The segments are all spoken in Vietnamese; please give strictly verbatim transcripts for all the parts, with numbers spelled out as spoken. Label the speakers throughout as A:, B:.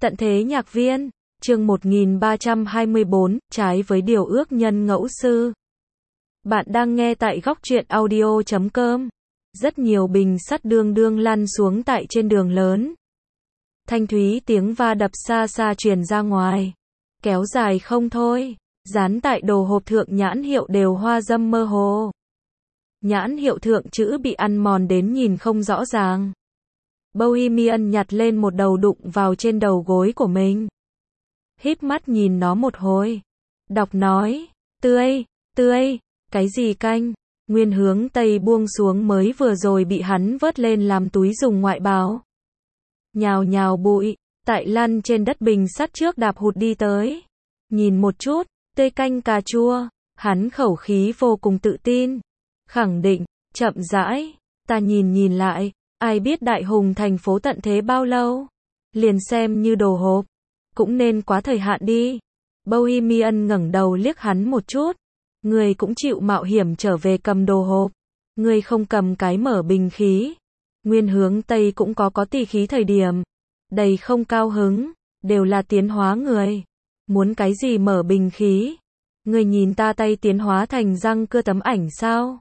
A: Tận thế nhạc viên, chương một nghìn ba trăm hai mươi bốn, trái với điều ước nhân ngẫu sư. Bạn đang nghe tại góc truyện audio chấm com. Rất nhiều bình sắt đương đương lăn xuống tại trên đường lớn. Thanh thúy tiếng va đập xa xa truyền ra ngoài. Kéo dài không thôi, dán tại đồ hộp thượng nhãn hiệu đều hoa dâm mơ hồ. Nhãn hiệu thượng chữ bị ăn mòn đến nhìn không rõ ràng. Bohemian nhặt lên một đầu đụng vào trên đầu gối của mình. Híp mắt nhìn nó một hồi. Đọc nói, tươi, tươi, cái gì canh? Nguyên Hướng Tây buông xuống mới vừa rồi bị hắn vớt lên làm túi dùng ngoại bào. Nhào nhào bụi, tại lăn trên đất bình sắt trước đạp hụt đi tới. Nhìn một chút, tươi canh cà chua, hắn khẩu khí vô cùng tự tin. Khẳng định, chậm rãi, ta nhìn nhìn lại. Ai biết đại hùng thành phố tận thế bao lâu? Liền xem như đồ hộp. Cũng nên quá thời hạn đi. Bohemian ngẩng đầu liếc hắn một chút. Người cũng chịu mạo hiểm trở về cầm đồ hộp. Người không cầm cái mở bình khí. Nguyên Hướng Tây cũng có có tỷ khí thời điểm. Đầy không cao hứng. Đều là tiến hóa người. Muốn cái gì mở bình khí? Người nhìn ta tay tiến hóa thành răng cưa tấm ảnh sao?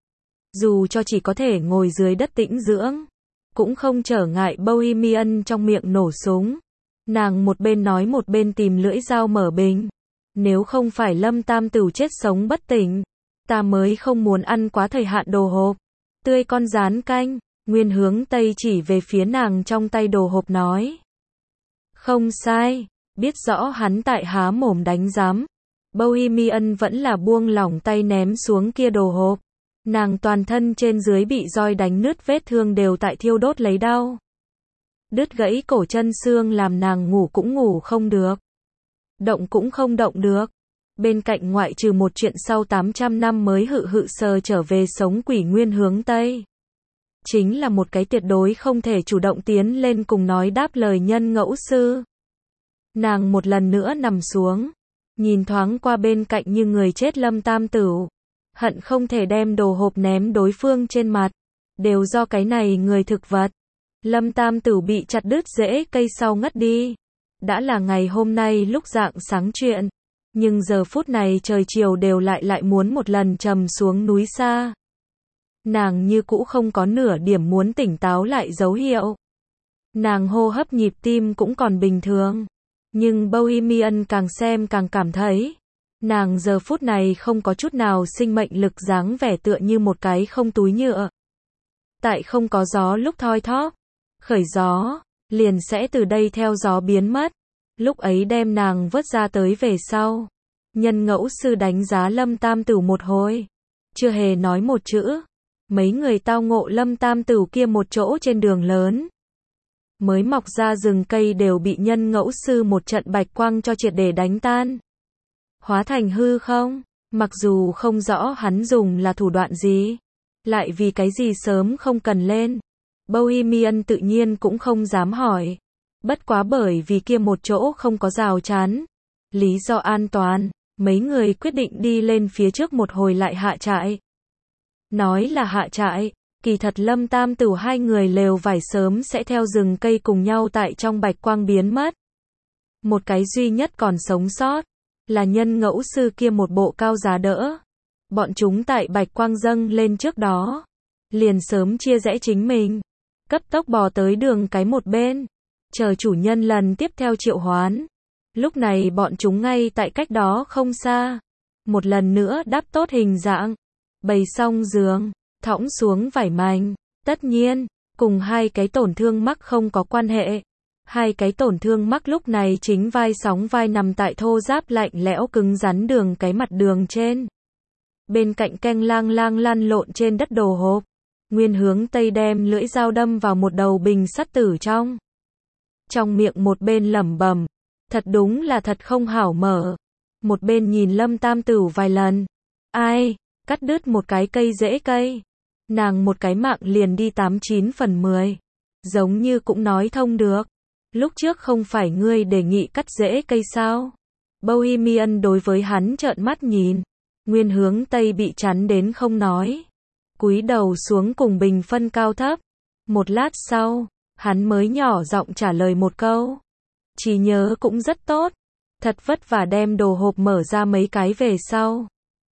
A: Dù cho chỉ có thể ngồi dưới đất tĩnh dưỡng. Cũng không trở ngại Bohemian trong miệng nổ súng. Nàng một bên nói một bên tìm lưỡi dao mở bình. Nếu không phải Lâm Tam Tửu chết sống bất tỉnh, ta mới không muốn ăn quá thời hạn đồ hộp. Tươi con rán canh, Nguyên Hướng Tây chỉ về phía nàng trong tay đồ hộp nói. Không sai, biết rõ hắn tại há mồm đánh giám. Bohemian vẫn là buông lỏng tay ném xuống kia đồ hộp. Nàng toàn thân trên dưới bị roi đánh nứt, vết thương đều tại thiêu đốt lấy đau. Đứt gãy cổ chân xương làm nàng ngủ cũng ngủ không được. Động cũng không động được. Bên cạnh ngoại trừ một chuyện sau tám trăm năm mới hự hự sờ trở về sống quỷ Nguyên Hướng Tây. Chính là một cái tuyệt đối không thể chủ động tiến lên cùng nói đáp lời nhân ngẫu sư. Nàng một lần nữa nằm xuống. Nhìn thoáng qua bên cạnh như người chết Lâm Tam Tửu. Hận không thể đem đồ hộp ném đối phương trên mặt. Đều do cái này người thực vật. Lâm Tam Tửu bị chặt đứt rễ cây sau ngất đi. Đã là ngày hôm nay lúc rạng sáng chuyện. Nhưng giờ phút này trời chiều đều lại lại muốn một lần trầm xuống núi xa. Nàng như cũ không có nửa điểm muốn tỉnh táo lại dấu hiệu. Nàng hô hấp nhịp tim cũng còn bình thường. Nhưng Bohemian càng xem càng cảm thấy. Nàng giờ phút này không có chút nào sinh mệnh lực, dáng vẻ tựa như một cái không túi nhựa. Tại không có gió lúc thoi thóp, khởi gió, liền sẽ từ đây theo gió biến mất. Lúc ấy đem nàng vớt ra tới về sau. Nhân ngẫu sư đánh giá Lâm Tam Tửu một hồi. Chưa hề nói một chữ. Mấy người tao ngộ Lâm Tam Tửu kia một chỗ trên đường lớn. Mới mọc ra rừng cây đều bị nhân ngẫu sư một trận bạch quang cho triệt để đánh tan. Hóa thành hư không, mặc dù không rõ hắn dùng là thủ đoạn gì, lại vì cái gì sớm không cần lên. Bohemian tự nhiên cũng không dám hỏi. Bất quá bởi vì kia một chỗ không có rào chắn. Lý do an toàn, mấy người quyết định đi lên phía trước một hồi lại hạ trại. Nói là hạ trại, kỳ thật Lâm Tam Tửu hai người lều vải sớm sẽ theo rừng cây cùng nhau tại trong bạch quang biến mất. Một cái duy nhất còn sống sót là nhân ngẫu sư kia một bộ cao giá đỡ. Bọn chúng tại bạch quang dâng lên trước đó, liền sớm chia rẽ chính mình, cấp tốc bò tới đường cái một bên, chờ chủ nhân lần tiếp theo triệu hoán. Lúc này bọn chúng ngay tại cách đó không xa, một lần nữa đắp tốt hình dạng, bày xong giường, thõng xuống vải mành. Tất nhiên, cùng hai cái tổn thương mắc không có quan hệ. Hai cái tổn thương mắc lúc này chính vai sóng vai nằm tại thô ráp lạnh lẽo cứng rắn đường cái mặt đường trên. Bên cạnh canh lang lang lăn lộn trên đất đồ hộp. Nguyên Hướng Tây đem lưỡi dao đâm vào một đầu bình sắt tử trong. Trong miệng một bên lẩm bẩm, thật đúng là thật không hảo mở. Một bên nhìn Lâm Tam Tửu vài lần. Ai, cắt đứt một cái cây rễ cây. Nàng một cái mạng liền đi tám chín phần mười. Giống như cũng nói thông được. Lúc trước không phải ngươi đề nghị cắt rễ cây sao? Bohemian đối với hắn trợn mắt nhìn. Nguyên Hướng Tây bị chắn đến không nói. Cúi đầu xuống cùng bình phân cao thấp. Một lát sau, hắn mới nhỏ giọng trả lời một câu. trí nhớ cũng rất tốt. Thật vất vả đem đồ hộp mở ra mấy cái về sau.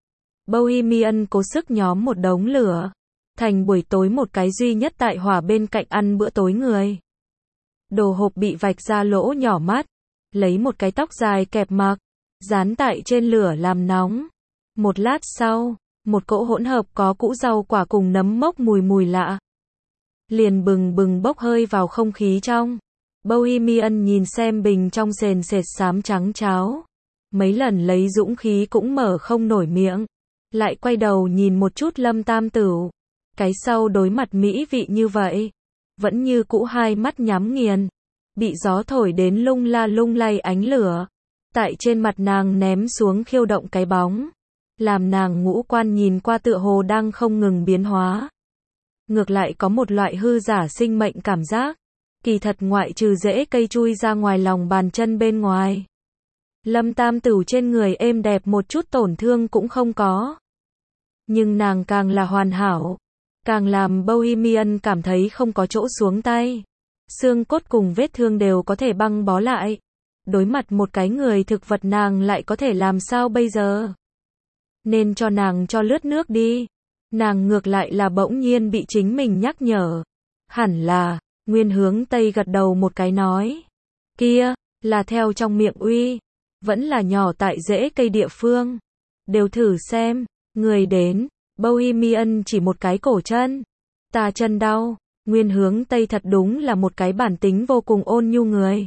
A: Bohemian cố sức nhóm một đống lửa. Thành buổi tối một cái duy nhất tại hỏa bên cạnh ăn bữa tối người. Đồ hộp bị vạch ra lỗ nhỏ mắt. Lấy một cái tóc dài kẹp mặc. Dán tại trên lửa làm nóng. Một lát sau, một cỗ hỗn hợp có củ rau quả cùng nấm mốc mùi mùi lạ. Liền bừng bừng bốc hơi vào không khí trong. Bohemian nhìn xem bình trong sền sệt xám trắng cháo. Mấy lần lấy dũng khí cũng mở không nổi miệng. Lại quay đầu nhìn một chút Lâm Tam Tửu. Cái sau đối mặt mỹ vị như vậy. Vẫn như cũ hai mắt nhắm nghiền. Bị gió thổi đến lung la lung lay ánh lửa. Tại trên mặt nàng ném xuống khiêu động cái bóng. Làm nàng ngũ quan nhìn qua tựa hồ đang không ngừng biến hóa. Ngược lại có một loại hư giả sinh mệnh cảm giác. Kỳ thật ngoại trừ rễ cây chui ra ngoài lòng bàn chân bên ngoài. Lâm Tam Tửu trên người êm đẹp một chút tổn thương cũng không có. Nhưng nàng càng là hoàn hảo. Càng làm Bohemian cảm thấy không có chỗ xuống tay. Xương cốt cùng vết thương đều có thể băng bó lại. Đối mặt một cái người thực vật nàng lại có thể làm sao bây giờ? Nên cho nàng cho lướt nước đi. Nàng ngược lại là bỗng nhiên bị chính mình nhắc nhở. Hẳn là, Nguyên Hướng Tây gật đầu một cái nói. Kia, là theo trong miệng uy. Vẫn là nhỏ tại rễ cây địa phương. Đều thử xem, người đến. Bohemian chỉ một cái cổ chân. Ta chân đau. Nguyên Hướng Tây thật đúng là một cái bản tính vô cùng ôn nhu người.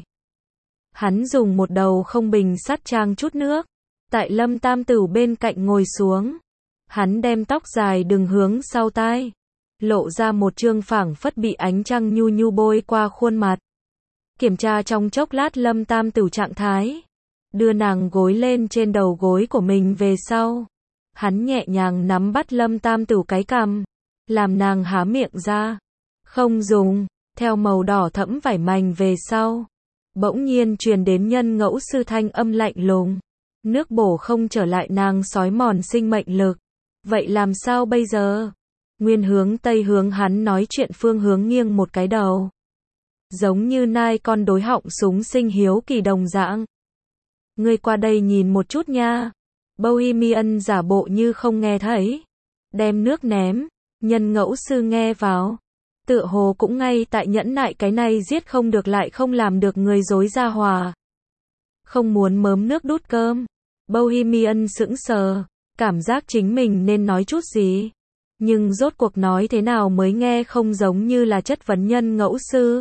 A: Hắn dùng một đầu không bình sắt trang chút nước. Tại Lâm Tam Tửu bên cạnh ngồi xuống. Hắn đem tóc dài đừng hướng sau tai. Lộ ra một trương phảng phất bị ánh trăng nhu nhu bôi qua khuôn mặt. Kiểm tra trong chốc lát Lâm Tam Tửu trạng thái. Đưa nàng gối lên trên đầu gối của mình về sau. Hắn nhẹ nhàng nắm bắt Lâm Tam Tửu cái cằm. Làm nàng há miệng ra. Không dùng. Theo màu đỏ thẫm vải mảnh về sau. Bỗng nhiên truyền đến nhân ngẫu sư thanh âm lạnh lùng. Nước bổ không trở lại nàng sói mòn sinh mệnh lực. Vậy làm sao bây giờ? Nguyên Hướng Tây hướng hắn nói chuyện phương hướng nghiêng một cái đầu. Giống như nai con đối họng súng sinh hiếu kỳ đồng dạng. Ngươi qua đây nhìn một chút nha. Bohemian giả bộ như không nghe thấy. Đem nước ném. Nhân ngẫu sư nghe vào. Tựa hồ cũng ngay tại nhẫn nại cái này giết không được lại không làm được người dối ra hòa. Không muốn mớm nước đút cơm. Bohemian sững sờ. Cảm giác chính mình nên nói chút gì. Nhưng rốt cuộc nói thế nào mới nghe không giống như là chất vấn nhân ngẫu sư.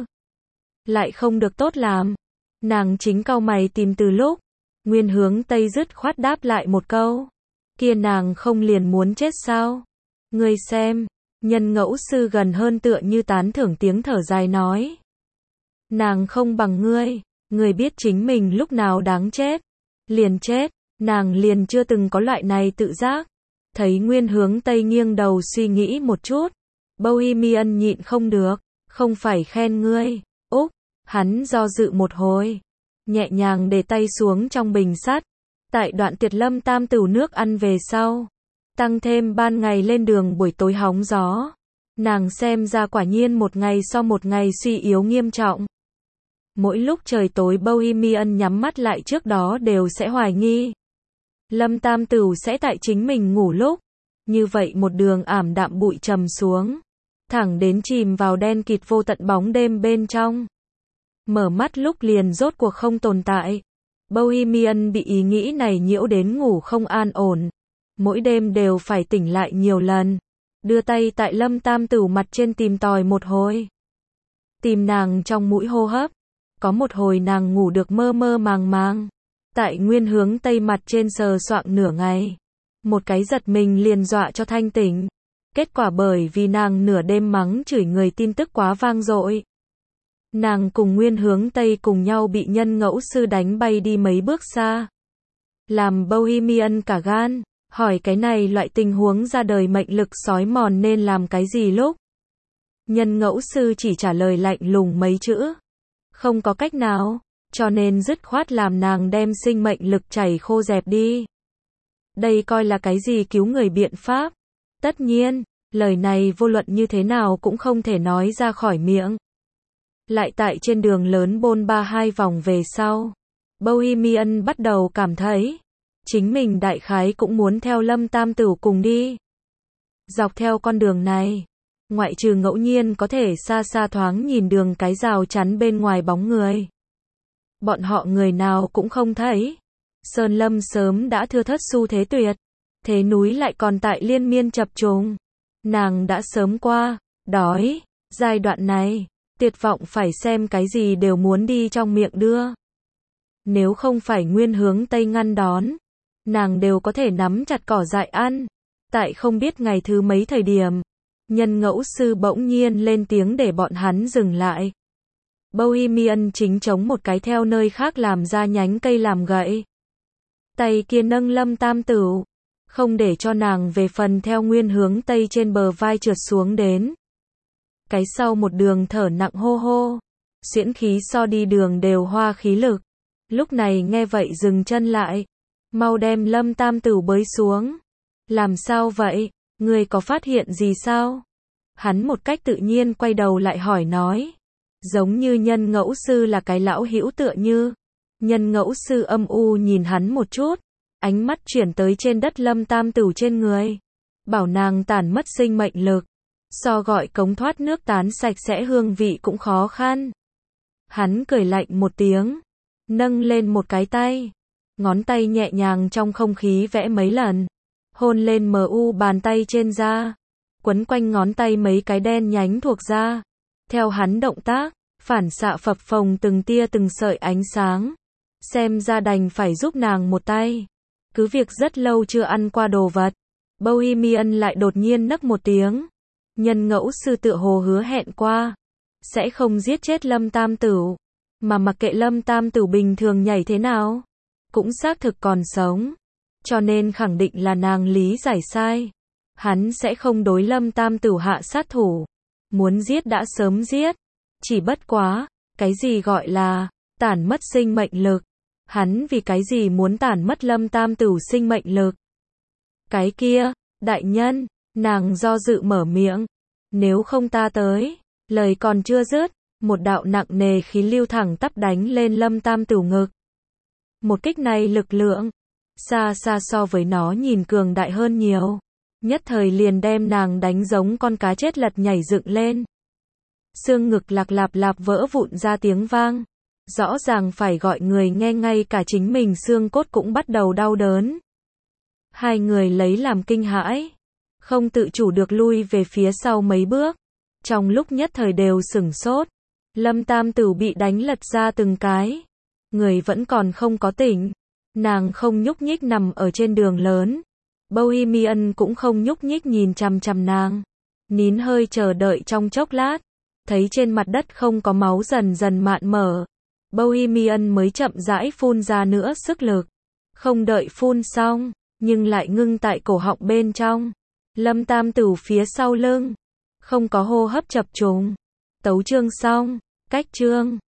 A: Lại không được tốt làm. Nàng chính cau mày tìm từ lúc. Nguyên Hướng Tây dứt khoát đáp lại một câu. Kia nàng không liền muốn chết sao? Ngươi xem. Nhân ngẫu sư gần hơn tựa như tán thưởng tiếng thở dài nói. Nàng không bằng ngươi. Ngươi biết chính mình lúc nào đáng chết. Liền chết. Nàng liền chưa từng có loại này tự giác. Thấy Nguyên Hướng Tây nghiêng đầu suy nghĩ một chút. Bohemian nhịn không được. Không phải khen ngươi. Úc. Hắn do dự một hồi. Nhẹ nhàng để tay xuống trong bình sắt. Tại đoạn tiệt Lâm Tam Tửu nước ăn về sau. Tăng thêm ban ngày lên đường buổi tối hóng gió. Nàng xem ra quả nhiên một ngày so một ngày suy yếu nghiêm trọng. Mỗi lúc trời tối Bohemian nhắm mắt lại trước đó đều sẽ hoài nghi. Lâm Tam Tửu sẽ tại chính mình ngủ lúc. Như vậy một đường ảm đạm bụi trầm xuống. Thẳng đến chìm vào đen kịt vô tận bóng đêm bên trong. Mở mắt lúc liền rốt cuộc không tồn tại. Bohemian bị ý nghĩ này nhiễu đến ngủ không an ổn. Mỗi đêm đều phải tỉnh lại nhiều lần. Đưa tay tại Lâm Tam Tửu mặt trên tìm tòi một hồi. Tìm nàng trong mũi hô hấp. Có một hồi nàng ngủ được mơ mơ màng màng. Tại Nguyên Hướng Tây mặt trên sờ soạng nửa ngày. Một cái giật mình liền dọa cho thanh tỉnh. Kết quả bởi vì nàng nửa đêm mắng chửi người tin tức quá vang dội. Nàng cùng Nguyên Hướng Tây cùng nhau bị nhân ngẫu sư đánh bay đi mấy bước xa. Làm Bohemian cả gan. Hỏi cái này loại tình huống ra đời mệnh lực sói mòn nên làm cái gì lúc? Nhân ngẫu sư chỉ trả lời lạnh lùng mấy chữ. Không có cách nào. Cho nên dứt khoát làm nàng đem sinh mệnh lực chảy khô dẹp đi. Đây coi là cái gì cứu người biện pháp? Tất nhiên, lời này vô luận như thế nào cũng không thể nói ra khỏi miệng. Lại tại trên đường lớn bôn ba hai vòng về sau, Bohemian bắt đầu cảm thấy, chính mình đại khái cũng muốn theo Lâm Tam Tửu cùng đi. Dọc theo con đường này, ngoại trừ ngẫu nhiên có thể xa xa thoáng nhìn đường cái rào chắn bên ngoài bóng người, bọn họ người nào cũng không thấy. Sơn lâm sớm đã thưa thớt xu thế tuyệt, thế núi lại còn tại liên miên chập trùng. Nàng đã sớm qua, đói, giai đoạn này, tuyệt vọng phải xem cái gì đều muốn đi trong miệng đưa. Nếu không phải nguyên hướng Tây ngăn đón, nàng đều có thể nắm chặt cỏ dại ăn. Tại không biết ngày thứ mấy thời điểm, nhân ngẫu sư bỗng nhiên lên tiếng để bọn hắn dừng lại. Bohemian chính chống một cái theo nơi khác làm ra nhánh cây làm gậy. Tay kia nâng Lâm Tam Tửu, không để cho nàng về phần theo nguyên hướng Tây trên bờ vai trượt xuống đến. Cái sau một đường thở nặng hô hô, xuyễn khí so đi đường đều hoa khí lực. Lúc này nghe vậy dừng chân lại, mau đem Lâm Tam Tửu bới xuống. Làm sao vậy, người có phát hiện gì sao? Hắn một cách tự nhiên quay đầu lại hỏi nói, giống như nhân ngẫu sư là cái lão hữu tựa như. Nhân ngẫu sư âm u nhìn hắn một chút, ánh mắt chuyển tới trên đất Lâm Tam Tửu trên người, bảo nàng tản mất sinh mệnh lực, so gọi cống thoát nước tán sạch sẽ hương vị cũng khó khăn. Hắn cười lạnh một tiếng, nâng lên một cái tay, ngón tay nhẹ nhàng trong không khí vẽ mấy lần, hôn lên mờ u bàn tay trên da, quấn quanh ngón tay mấy cái đen nhánh thuộc da. Theo hắn động tác, phản xạ phập phồng từng tia từng sợi ánh sáng. Xem ra đành phải giúp nàng một tay. Cứ việc rất lâu chưa ăn qua đồ vật, Bohemian lại đột nhiên nấc một tiếng. Nhân ngẫu sư tựa hồ hứa hẹn qua, sẽ không giết chết Lâm Tam Tửu, mà mặc kệ Lâm Tam Tửu bình thường nhảy thế nào, cũng xác thực còn sống. Cho nên khẳng định là nàng lý giải sai. Hắn sẽ không đối Lâm Tam Tửu hạ sát thủ. Muốn giết đã sớm giết. Chỉ bất quá, cái gì gọi là tản mất sinh mệnh lực. Hắn vì cái gì muốn tản mất Lâm Tam Tửu sinh mệnh lực? Cái kia, đại nhân, nàng do dự mở miệng. Nếu không ta tới, lời còn chưa dứt, một đạo nặng nề khí lưu thẳng tắp đánh lên Lâm Tam Tửu ngực. Một kích này lực lượng, xa xa so với nó nhìn cường đại hơn nhiều. Nhất thời liền đem nàng đánh giống con cá chết lật nhảy dựng lên. Xương ngực lạc lạp lạp vỡ vụn ra tiếng vang. Rõ ràng phải gọi người nghe ngay cả chính mình xương cốt cũng bắt đầu đau đớn. Hai người lấy làm kinh hãi, không tự chủ được lui về phía sau mấy bước. Trong lúc nhất thời đều sửng sốt, Lâm Tam Tửu bị đánh lật ra từng cái. Người vẫn còn không có tỉnh. Nàng không nhúc nhích nằm ở trên đường lớn. Bohemian cũng không nhúc nhích nhìn chằm chằm nàng. Nín hơi chờ đợi trong chốc lát. Thấy trên mặt đất không có máu dần dần mạn mở. Bohemian mới chậm rãi phun ra nữa sức lực. Không đợi phun xong, nhưng lại ngưng tại cổ họng bên trong. Lâm Tam Tửu phía sau lưng. Không có hô hấp chập trùng. Tấu chương xong. Cách chương.